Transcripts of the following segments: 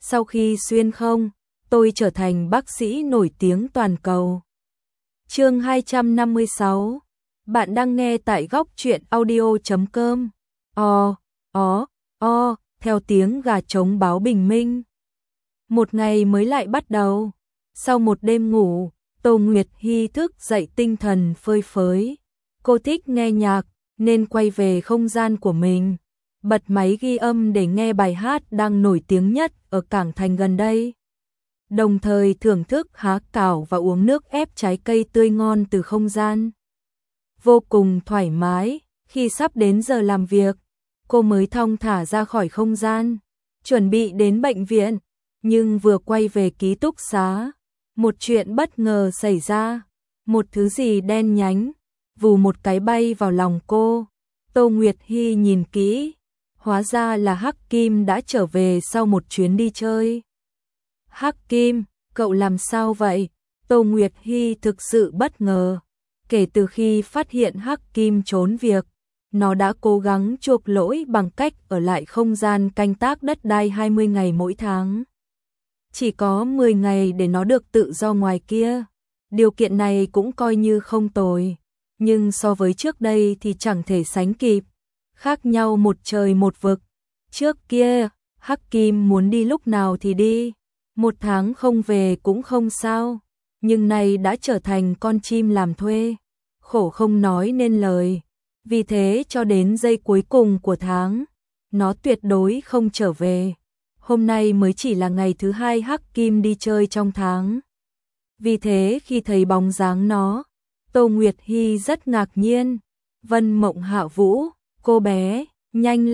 Sau khi xuyên không, tôi trở thành bác sĩ nổi tiếng toàn cầu. Chương 256. Bạn đang nghe tại góc truyện audio.com. Theo tiếng gà trống báo bình minh. Một ngày mới lại bắt đầu. Sau một đêm ngủ, Tô Nguyệt Hi thức dậy tinh thần phơi phới. Cô thích nghe nhạc nên quay về không gian của mình, bật máy ghi âm để nghe bài hát đang nổi tiếng nhất ở cảng thành gần đây. Đồng thời thưởng thức há cảo và uống nước ép trái cây tươi ngon từ không gian. Vô cùng thoải mái, khi sắp đến giờ làm việc, cô mới thong thả ra khỏi không gian, chuẩn bị đến bệnh viện, nhưng vừa quay về ký túc xá, một chuyện bất ngờ xảy ra, một thứ gì đen nhánh, vù một cái bay vào lòng cô. Tô Nguyệt Hi nhìn kỹ, hóa ra là Hắc Kim đã trở về sau một chuyến đi chơi. Hắc Kim, cậu làm sao vậy? Tô Nguyệt Hi thực sự bất ngờ. Kể từ khi phát hiện Hắc Kim trốn việc, nó đã cố gắng chuộc lỗi bằng cách ở lại không gian canh tác đất đai 20 ngày mỗi tháng. Chỉ có 10 ngày để nó được tự do ngoài kia. Điều kiện này cũng coi như không tồi, nhưng so với trước đây thì chẳng thể sánh kịp. Khác nhau một trời một vực. Trước kia, Hắc Kim muốn đi lúc nào thì đi, một tháng không về cũng không sao, nhưng nay đã trở thành con chim làm thuê, khổ không nói nên lời. Vì thế cho đến giây cuối cùng của tháng, nó tuyệt đối không trở về. Hôm nay mới chỉ là ngày thứ 2 Hắc Kim đi chơi trong tháng. Vì thế khi thấy bóng dáng nó, Tô Nguyệt Hi rất ngạc nhiên. Vân Mộng Hạ Vũ, cô bé, nhanh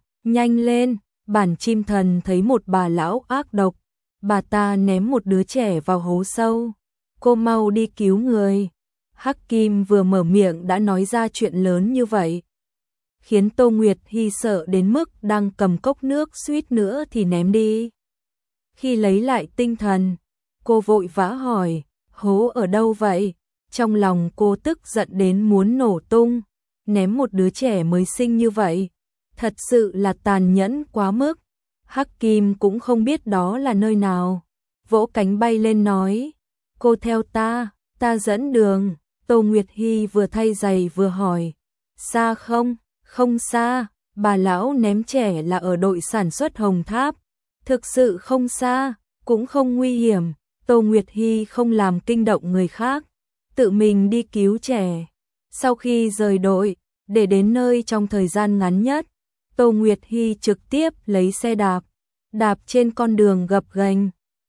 lên, bản chim thần thấy một bà lão ác độc, bà ta ném một đứa trẻ vào hố sâu, cô mau đi cứu người. Hắc Kim vừa mở miệng đã nói ra chuyện lớn như vậy, khiến Tô Nguyệt Hi sợ đến mức đang cầm cốc nước suýt nữa thì ném đi. Khi lấy lại tinh thần, cô vội vã hỏi, hố ở đâu vậy? Trong lòng cô tức giận đến muốn nổ tung, ném một đứa trẻ mới sinh như vậy, thật sự là tàn nhẫn quá mức. Hắc Kim cũng không biết đó là nơi nào, vỗ cánh bay lên nói, cô theo ta dẫn đường. Tô Nguyệt Hi vừa thay giày vừa hỏi, xa không? Không xa, bà lão ném trẻ là ở đội sản xuất Hồng Tháp, thực sự không xa, cũng không nguy hiểm. Tô Nguyệt Hi không làm kinh động người khác, tự mình đi cứu trẻ. Sau khi rời đội, để đến nơi trong thời gian ngắn nhất, Tô Nguyệt Hi trực tiếp lấy xe đạp trên con đường gập ghềnh,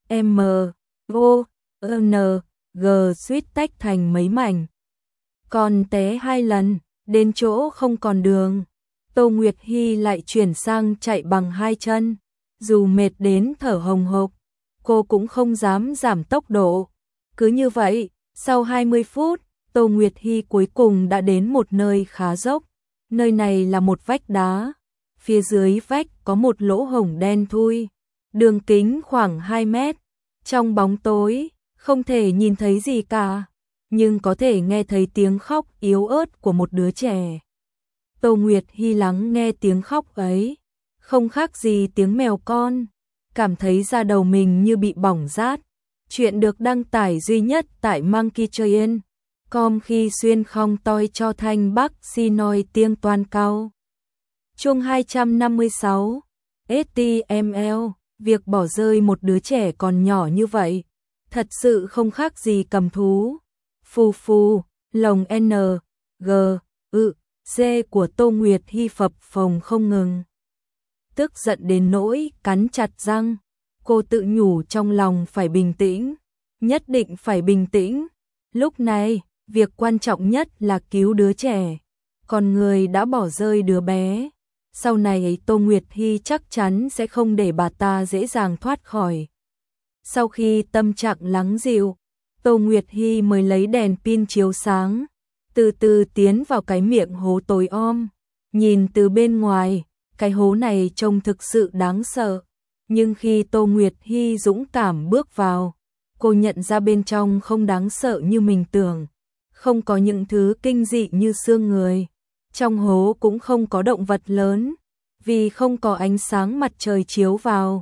G suýt tách thành mấy mảnh. Còn té 2 lần, đến chỗ không còn đường, Tô Nguyệt Hi lại chuyển sang chạy bằng 2 chân. Dù mệt đến thở hồng hộc, cô cũng không dám giảm tốc độ. Cứ như vậy, sau 20 phút, Tô Nguyệt Hi cuối cùng đã đến một nơi khá dốc. Nơi này là một vách đá, phía dưới vách có một lỗ hổng đen thui, đường kính khoảng 2 mét. Trong bóng tối, không thể nhìn thấy gì cả, nhưng có thể nghe thấy tiếng khóc yếu ớt của một đứa trẻ. Tô Nguyệt Hi lắng nghe tiếng khóc ấy, không khác gì tiếng mèo con, cảm thấy da đầu mình như bị bỏng rát. Chuyện được đăng tải duy nhất tại monkeytrain.com khi xuyên không toi cho thanh bắc xin nói tiếng toàn cao. Chương 256. HTML, việc bỏ rơi một đứa trẻ còn nhỏ như vậy, thật sự không khác gì cầm thú. Phù, lồng N, G, C của Tô Nguyệt Hi phập phồng không ngừng. Tức giận đến nỗi cắn chặt răng, cô tự nhủ trong lòng phải bình tĩnh, nhất định phải bình tĩnh. Lúc này, việc quan trọng nhất là cứu đứa trẻ, còn người đã bỏ rơi đứa bé. Sau này Tô Nguyệt Hi chắc chắn sẽ không để bà ta dễ dàng thoát khỏi. Sau khi tâm trạng lắng dịu, Tô Nguyệt Hi mới lấy đèn pin chiếu sáng, từ từ tiến vào cái miệng hố tối om. Nhìn từ bên ngoài, cái hố này trông thực sự đáng sợ, nhưng khi Tô Nguyệt Hi dũng cảm bước vào, cô nhận ra bên trong không đáng sợ như mình tưởng, không có những thứ kinh dị như xương người. Trong hố cũng không có động vật lớn, vì không có ánh sáng mặt trời chiếu vào,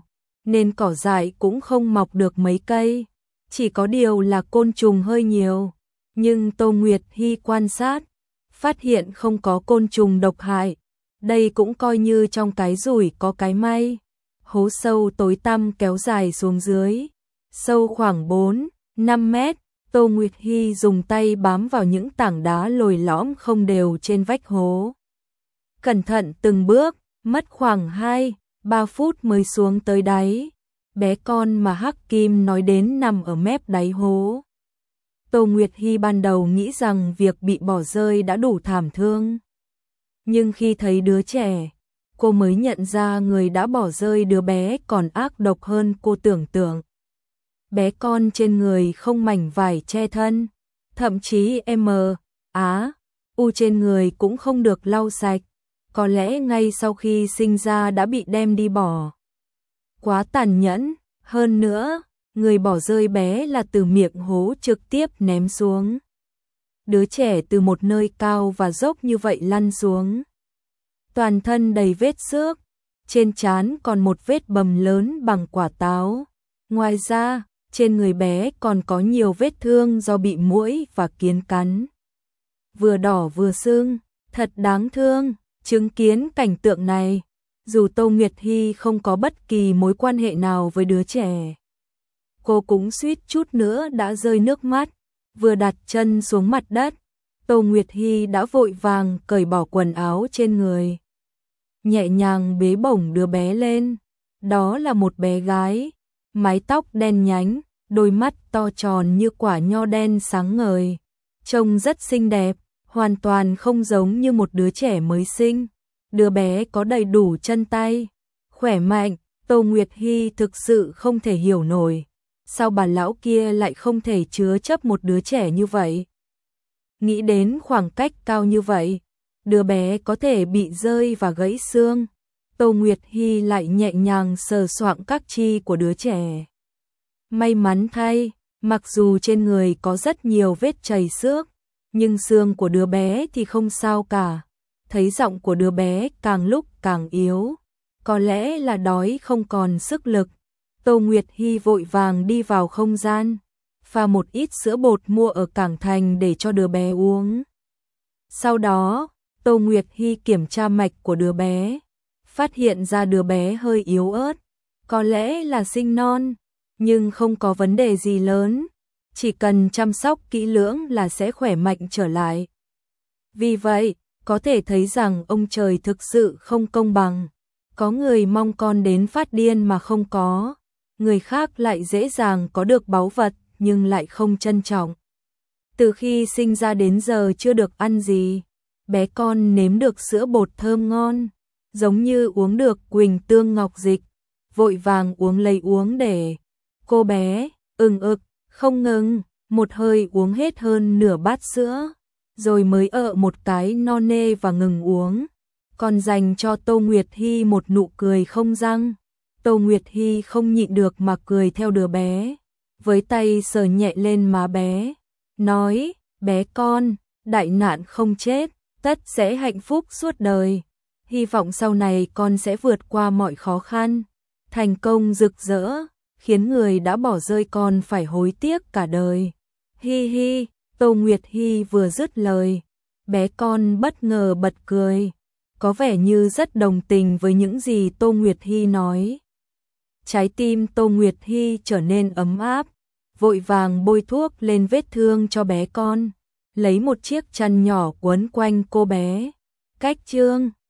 nên cỏ dại cũng không mọc được mấy cây, chỉ có điều là côn trùng hơi nhiều. Nhưng Tô Nguyệt Hy quan sát, phát hiện không có côn trùng độc hại, đây cũng coi như trong cái rủi có cái may. Hố sâu tối tăm kéo dài xuống dưới, sâu khoảng 4-5 mét, Tô Nguyệt Hy dùng tay bám vào những tảng đá lồi lõm không đều trên vách hố. Cẩn thận từng bước, mất khoảng 2-3 phút mới xuống tới đáy. Bé con mà Hắc Kim nói đến nằm ở mép đáy hố. Tô Nguyệt Hy ban đầu nghĩ rằng việc bị bỏ rơi đã đủ thảm thương. Nhưng khi thấy đứa trẻ, cô mới nhận ra người đã bỏ rơi đứa bé còn ác độc hơn cô tưởng tượng. Bé con trên người không mảnh vải che thân, thậm chí U trên người cũng không được lau sạch, có lẽ ngay sau khi sinh ra đã bị đem đi bỏ. Quá tàn nhẫn, hơn nữa, người bỏ rơi bé là từ miệng hố trực tiếp ném xuống. Đứa trẻ từ một nơi cao và dốc như vậy lăn xuống. Toàn thân đầy vết xước, trên trán còn một vết bầm lớn bằng quả táo. Ngoài ra, trên người bé còn có nhiều vết thương do bị muỗi và kiến cắn. Vừa đỏ vừa sưng, thật đáng thương. Chứng kiến cảnh tượng này, dù Tô Nguyệt Hy không có bất kỳ mối quan hệ nào với đứa trẻ, cô cũng suýt chút nữa đã rơi nước mắt. Vừa đặt chân xuống mặt đất, Tô Nguyệt Hy đã vội vàng cởi bỏ quần áo trên người, nhẹ nhàng bế bổng đứa bé lên. Đó là một bé gái, mái tóc đen nhánh, đôi mắt to tròn như quả nho đen sáng ngời, trông rất xinh đẹp, hoàn toàn không giống như một đứa trẻ mới sinh. Đứa bé có đầy đủ chân tay, khỏe mạnh. Tô Nguyệt Hy thực sự không thể hiểu nổi, sao bà lão kia lại không thể chứa chấp một đứa trẻ như vậy. Nghĩ đến khoảng cách cao như vậy, đứa bé có thể bị rơi và gãy xương. Tô Nguyệt Hy lại nhẹ nhàng sờ soạng các chi của đứa trẻ. May mắn thay, mặc dù trên người có rất nhiều vết chảy xước, nhưng xương của đứa bé thì không sao cả. Thấy giọng của đứa bé càng lúc càng yếu, có lẽ là đói không còn sức lực. Tô Nguyệt Hy vội vàng đi vào không gian, pha một ít sữa bột mua ở cảng thành để cho đứa bé uống. Sau đó, Tô Nguyệt Hy kiểm tra mạch của đứa bé, phát hiện ra đứa bé hơi yếu ớt, có lẽ là sinh non, nhưng không có vấn đề gì lớn, chỉ cần chăm sóc kỹ lưỡng là sẽ khỏe mạnh trở lại. Vì vậy, có thể thấy rằng ông trời thực sự không công bằng. Có người mong con đến phát điên mà không có, người khác lại dễ dàng có được báu vật nhưng lại không trân trọng. Từ khi sinh ra đến giờ chưa được ăn gì, bé con nếm được sữa bột thơm ngon, giống như uống được Quỳnh Tương Ngọc Dịch, vội vàng uống lấy uống để. Cô bé không ngừng, một hơi uống hết hơn nửa bát sữa, rồi mới một cái no nê và ngừng uống. Còn dành cho Tô Nguyệt Hy một nụ cười không răng. Tô Nguyệt Hy không nhịn được mà cười theo đứa bé, với tay sờ nhẹ lên má bé, nói: bé con, đại nạn không chết, tất sẽ hạnh phúc suốt đời. Hy vọng sau này con sẽ vượt qua mọi khó khăn, thành công rực rỡ, khiến người đã bỏ rơi con phải hối tiếc cả đời. Hi hi. Tô Nguyệt Hy vừa dứt lời, bé con bất ngờ bật cười, có vẻ như rất đồng tình với những gì Tô Nguyệt Hy nói. Trái tim Tô Nguyệt Hy trở nên ấm áp, vội vàng bôi thuốc lên vết thương cho bé con, lấy một chiếc chăn nhỏ quấn quanh cô bé. Cách chương